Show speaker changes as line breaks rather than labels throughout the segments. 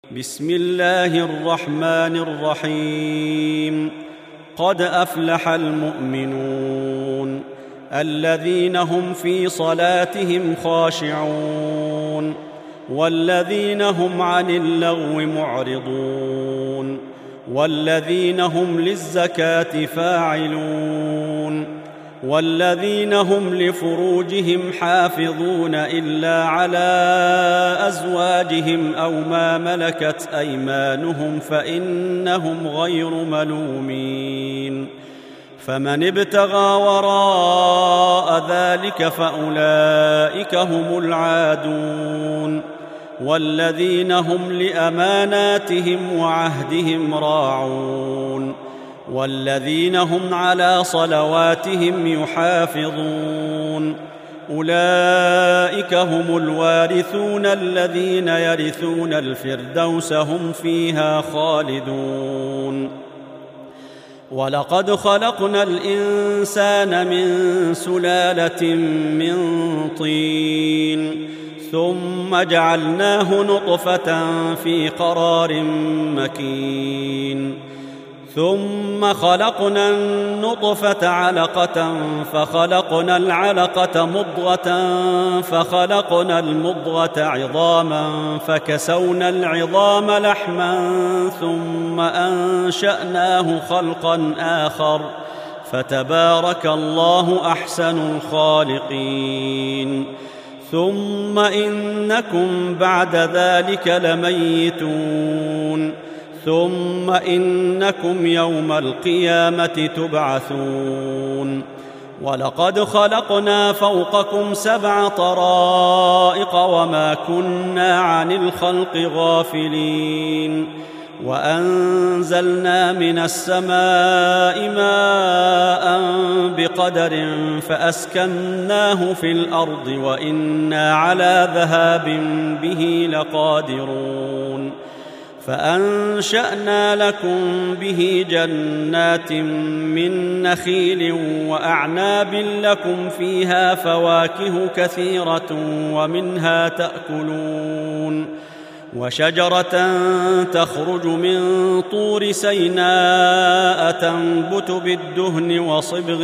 بسم الله الرحمن الرحيم. قد أفلح المؤمنون الذين هم في صلاتهم خاشعون والذين هم عن اللغو معرضون والذين هم للزكاة فاعلون والذين هم لفروجهم حافظون إلا على أزواجهم أو ما ملكت أيمانهم فإنهم غير ملومين. فمن ابتغى وراء ذلك فأولئك هم العادون والذين هم لأماناتهم وعهدهم راعون والذين هم على صلواتهم يحافظون. أولئك هم الوارثون الذين يرثون الفردوس هم فيها خالدون. ولقد خلقنا الإنسان من سلالة من طين ثم جعلناه نطفة في قرار مكين ثم خلقنا النطفة علقة فخلقنا العلقة مضغة فخلقنا المضغة عظاما فكسونا العظام لحما ثم أنشأناه خلقا آخر فتبارك الله أحسن الخالقين. ثم إنكم بعد ذلك لميتون ثم إنكم يوم القيامة تبعثون. ولقد خلقنا فوقكم 7 طرائق وما كنا عن الخلق غافلين وأنزلنا من السماء ماء بقدر فأسكناه في الأرض وإنا على ذهاب به لقادرون. فأنشأنا لكم به جنات من نخيل وأعناب لكم فيها فواكه كثيرة ومنها تأكلون وشجرة تخرج من طور سيناء تنبت بالدهن وصبغ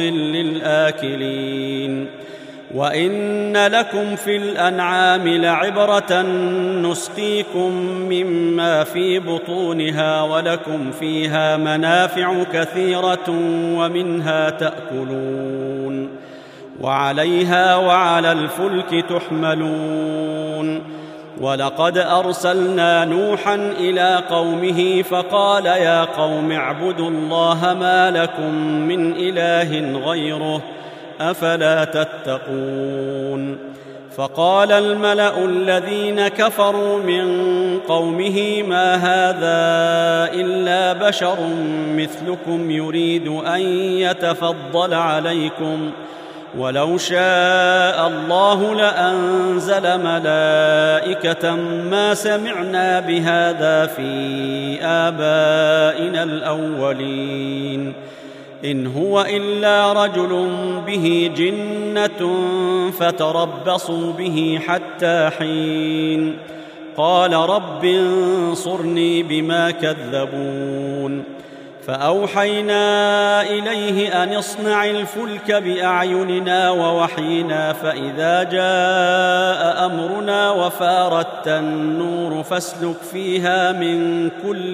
للآكلين. وإن لكم في الأنعام لعبرة نسقيكم مما في بطونها ولكم فيها منافع كثيرة ومنها تأكلون وعليها وعلى الفلك تحملون. ولقد أرسلنا نوحا إلى قومه فقال يا قوم اعبدوا الله ما لكم من إله غيره أفلا تتقون. فقال الملأ الذين كفروا من قومه ما هذا إلا بشر مثلكم يريد أن يتفضل عليكم ولو شاء الله لأنزل ملائكة ما سمعنا بهذا في آبائنا الأولين إن هو إلا رجل به جنة فتربصوا به حتى حين. قال رب انصرني بما كذبون. فأوحينا إليه أن اصنع الفلك بأعيننا ووحينا فإذا جاء أمرنا وفارت النور فاسلك فيها من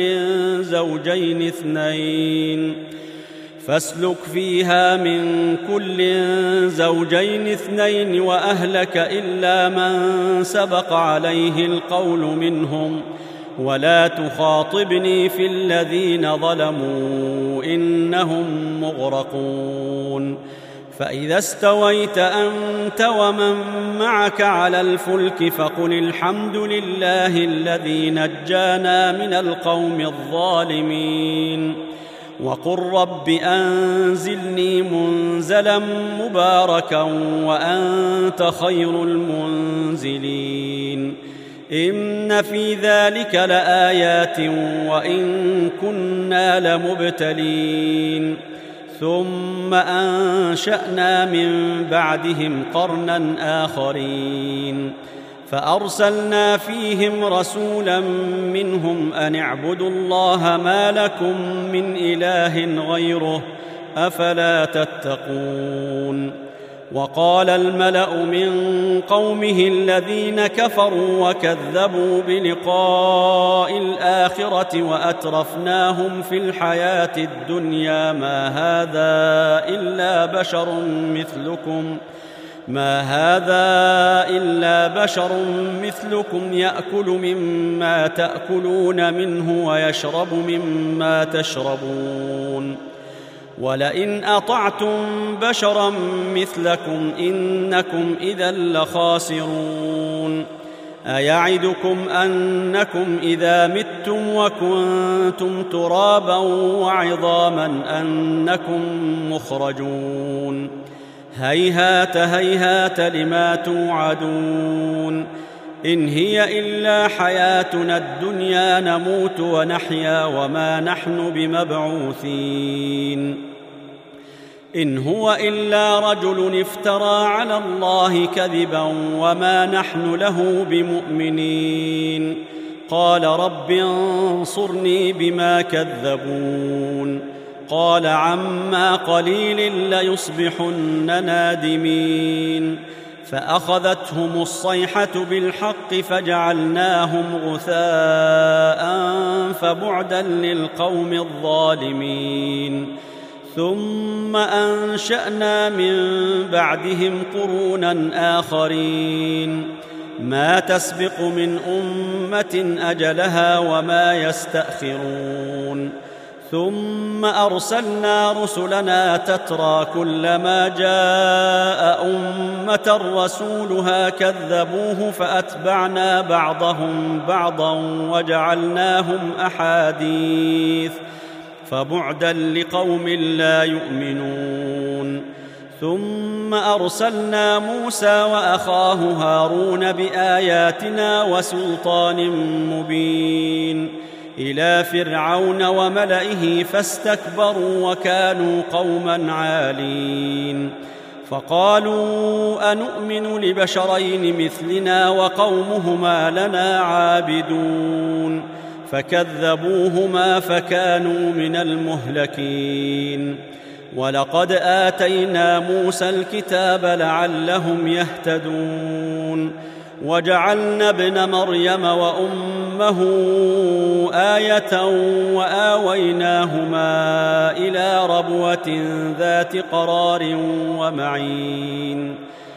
كل زوجين اثنين وأهلك إلا من سبق عليه القول منهم ولا تخاطبني في الذين ظلموا إنهم مغرقون. فإذا استويت أنت ومن معك على الفلك فقل الحمد لله الذي نجانا من القوم الظالمين وقل رب أنزلني منزلا مباركا وأنت خير المنزلين. إن في ذلك لآيات وإن كنا لمبتلين. ثم أنشأنا من بعدهم قرنا آخرين فأرسلنا فيهم رسولا منهم أن اعبدوا الله ما لكم من إله غيره أفلا تتقون. وقال الملأ من قومه الذين كفروا وكذبوا بلقاء الآخرة وأترفناهم في الحياة الدنيا ما هذا إلا بشر مثلكم يأكل مما تأكلون منه ويشرب مما تشربون ولئن أطعتم بشرا مثلكم إنكم إذا لخاسرون. أيعدكم أنكم إذا متم وكنتم ترابا وعظاما أنكم مخرجون؟ هيهات هيهات لما توعدون. إن هي إلا حياتنا الدنيا نموت ونحيا وما نحن بمبعوثين. إن هو إلا رجل افترى على الله كذبا وما نحن له بمؤمنين. قال رب انصرني بما كذبون. قال عما قليل ليصبحن نادمين. فأخذتهم الصيحة بالحق فجعلناهم غثاء فبعدا للقوم الظالمين. ثم أنشأنا من بعدهم قرونا آخرين ما تسبق من أمة أجلها وما يستأخرون. ثم أرسلنا رسلنا تترى كلما جاء أمة رسولها كذبوه فأتبعنا بعضهم بعضا وجعلناهم أحاديث فبعدا لقوم لا يؤمنون. ثم أرسلنا موسى وأخاه هارون بآياتنا وسلطان مبين إلى فرعون وملئه فاستكبروا وكانوا قوما عالين. فقالوا أنؤمن لبشرين مثلنا وقومهما لنا عابدون. فكذبوهما فكانوا من المهلكين. ولقد آتينا موسى الكتاب لعلهم يهتدون. وجعلنا ابن مريم وأمه آية وآويناهما إلى ربوة ذات قرار ومعين.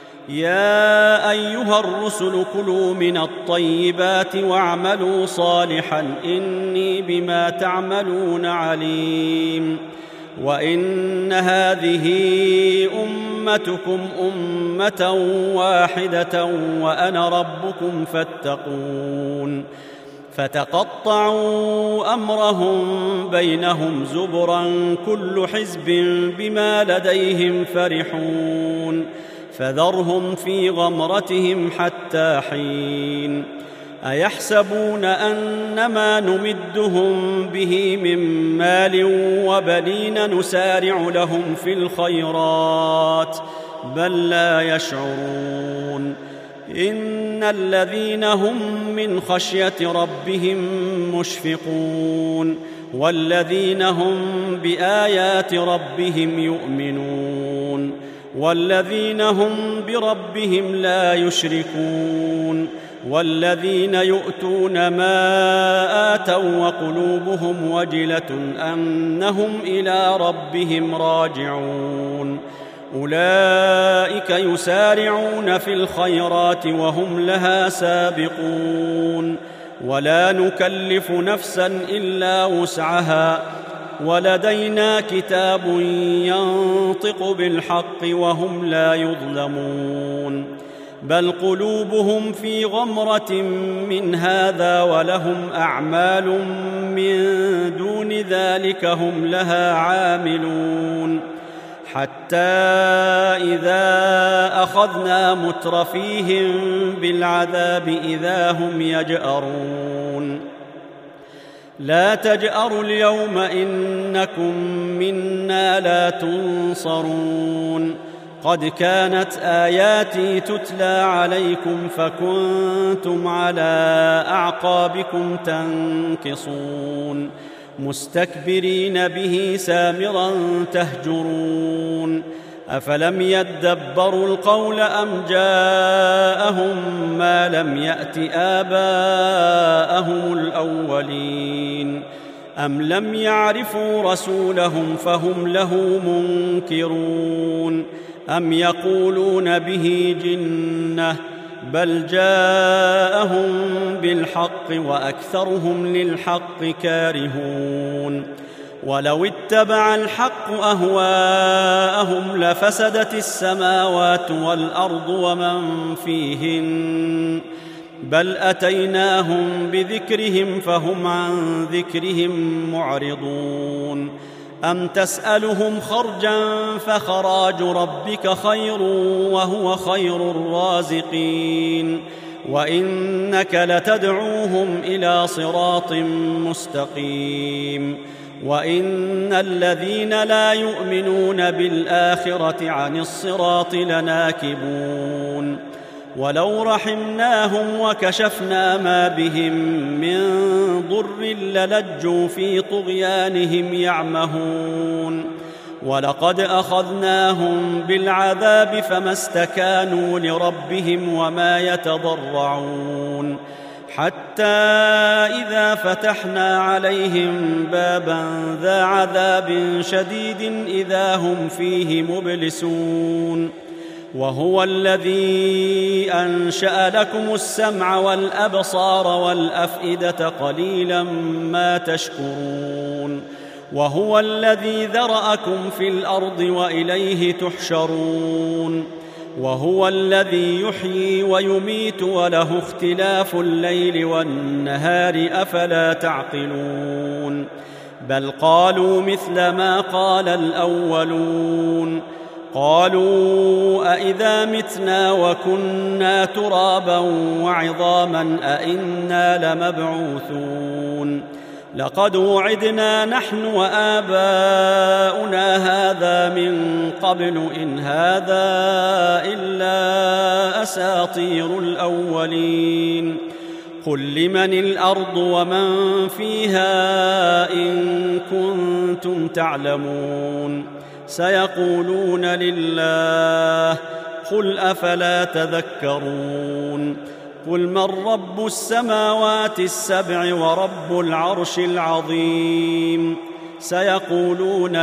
يا أيها الرسل كلوا من الطيبات واعملوا صالحا إني بما تعملون عليم. وإن هذه أمتكم أمة واحدة وأنا ربكم فاتقون. فتقطعوا أمرهم بينهم زبرا كل حزب بما لديهم فرحون. فذرهم في غمرتهم حتى حين. أيحسبون أنما نمدهم به من مال وبنين نسارع لهم في الخيرات بل لا يشعرون. إن الذين هم من خشية ربهم مشفقون والذين هم بآيات ربهم يؤمنون والذين هم بربهم لا يشركون والذين يؤتون ما آتوا وقلوبهم وجلة أنهم إلى ربهم راجعون. أولئك يسارعون في الخيرات وهم لها سابقون. ولا نكلف نفسا إلا وسعها ولدينا كتاب ينطق بالحق وهم لا يظلمون. بل قلوبهم في غمرة من هذا ولهم أعمال من دون ذلك هم لها عاملون. حتى إذا أخذنا مترفيهم بالعذاب إذا هم يجأرون. لا تجأروا اليوم إنكم منا لا تنصرون. قد كانت آياتي تتلى عليكم فكنتم على أعقابكم تنكصون مستكبرين به سامرا تهجرون أفلم يدبروا القول أم جاءهم ما لم يأت آباءهم الأولين أم لم يعرفوا رسولهم فهم له منكرون أم يقولون به جنة بل جاءهم بالحق وأكثرهم للحق كارهون ولو اتبع الحق أهواءهم لفسدت السماوات والأرض ومن فيهن بل أتيناهم بذكرهم فهم عن ذكرهم معرضون أم تسألهم خرجا فخراج ربك خير وهو خير الرازقين وإنك لتدعوهم إلى صراط مستقيم وإن الذين لا يؤمنون بالآخرة عن الصراط لناكبون ولو رحمناهم وكشفنا ما بهم من ضر للجوا في طغيانهم يعمهون ولقد أخذناهم بالعذاب فما استكانوا لربهم وما يتضرعون حتى إذا فتحنا عليهم بابا ذا عذاب شديد إذا هم فيه مبلسون وهو الذي أنشأ لكم السمع والأبصار والأفئدة قليلا ما تشكرون وهو الذي ذرأكم في الأرض وإليه تحشرون وهو الذي يحيي ويميت وله اختلاف الليل والنهار أفلا تعقلون بل قالوا مثل ما قال الأولون قالوا أئذا متنا وكنا ترابا وعظاما أئنا لمبعوثون لقد وعدنا نحن وآباؤنا هذا من قبل إن هذا إلا أساطير الأولين قل لمن الأرض ومن فيها إن كنتم تعلمون سيقولون لله قل أفلا تذكرون قل من رب السماوات السبع ورب العرش العظيم سيقولون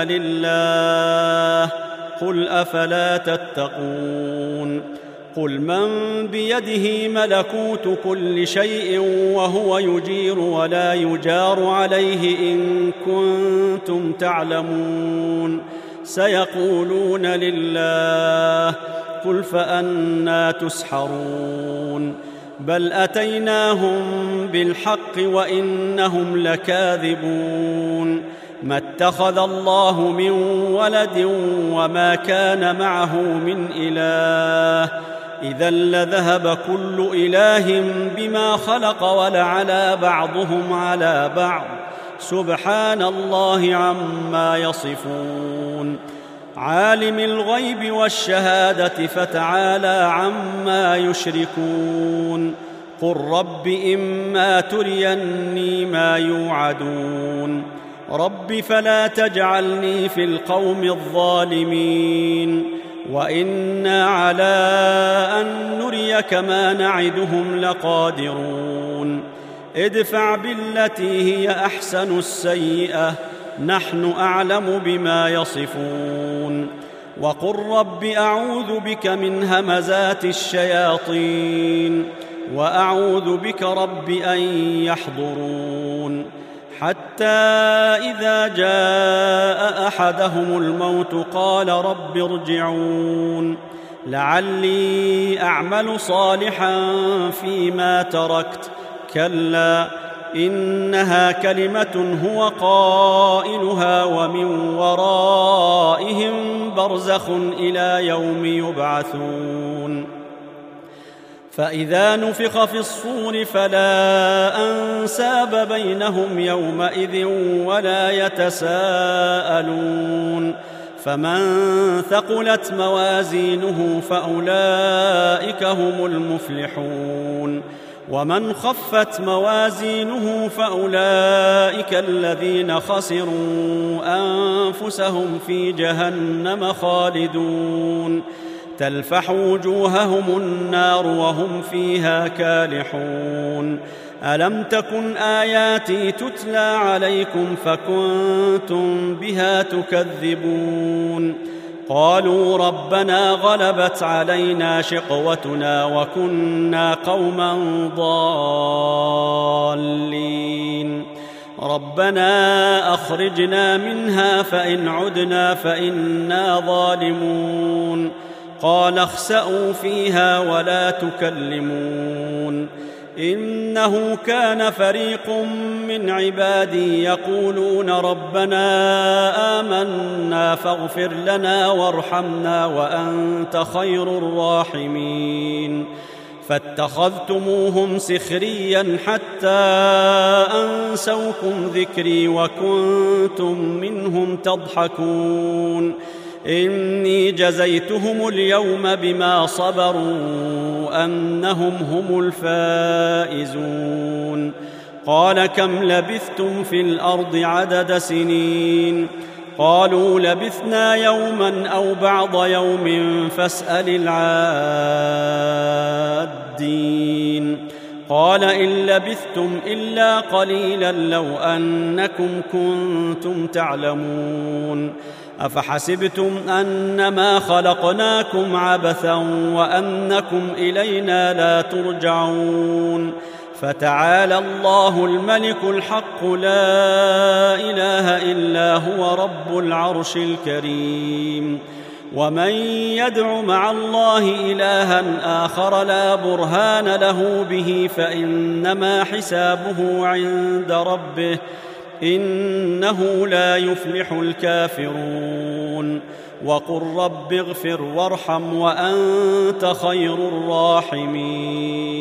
لله قل أفلا تتقون قل من بيده ملكوت كل شيء وهو يجير ولا يجار عليه إن كنتم تعلمون سيقولون لله قل فأنى تسحرون بل أتيناهم بالحق وإنهم لكاذبون ما اتخذ الله من ولد وما كان معه من إله إذا لذهب كل إله بما خلق ولعلى بعضهم على بعض سبحان الله عما يصفون عالم الغيب والشهادة فتعالى عما يشركون قل رب إما تريني ما يوعدون رب فلا تجعلني في القوم الظالمين وإنا على أن نريك ما نعدهم لقادرون ادفع بالتي هي أحسن السيئة نحن أعلم بما يصفون وقل رب أعوذ بك من همزات الشياطين وأعوذ بك رب أن يحضرون حتى إذا جاء أحدهم الموت قال رب ارجعون لعلي أعمل صالحا فيما تركت كلا إنها كلمة هو قائلها ومن ورائهم برزخ إلى يوم يبعثون فإذا نفخ في الصور فلا أنساب بينهم يومئذ ولا يتساءلون فمن ثقلت موازينه فأولئك هم المفلحون ومن خفت موازينه فأولئك الذين خسروا أنفسهم في جهنم خالدون تلفح وجوههم النار وهم فيها كالحون ألم تكن آياتي تتلى عليكم فكنتم بها تكذبون قالوا ربنا غلبت علينا شقوتنا وكنا قوما ضالين ربنا أخرجنا منها فإن عدنا فإنا ظالمون قال اخسئوا فيها ولا تكلمون إنه كان فريق من عبادي يقولون ربنا آمنا فاغفر لنا وارحمنا وأنت خير الراحمين فاتخذتموهم سخريا حتى أنسوكم ذكري وكنتم منهم تضحكون إني جزيتهم اليوم بما صبروا أنهم هم الفائزون قال كم لبثتم في الأرض عدد سنين قالوا لبثنا يوما أو بعض يوم فاسأل العادين قال إن لبثتم إلا قليلا لو أنكم كنتم تعلمون أفحسبتم أنما خلقناكم عبثا وأنكم إلينا لا ترجعون فتعالى الله الملك الحق لا إله إلا هو رب العرش الكريم ومن يدع مع الله إلها آخر لا برهان له به فإنما حسابه عند ربه إنه لا يفلح الكافرون وقل رب اغفر وارحم وأنت خير الراحمين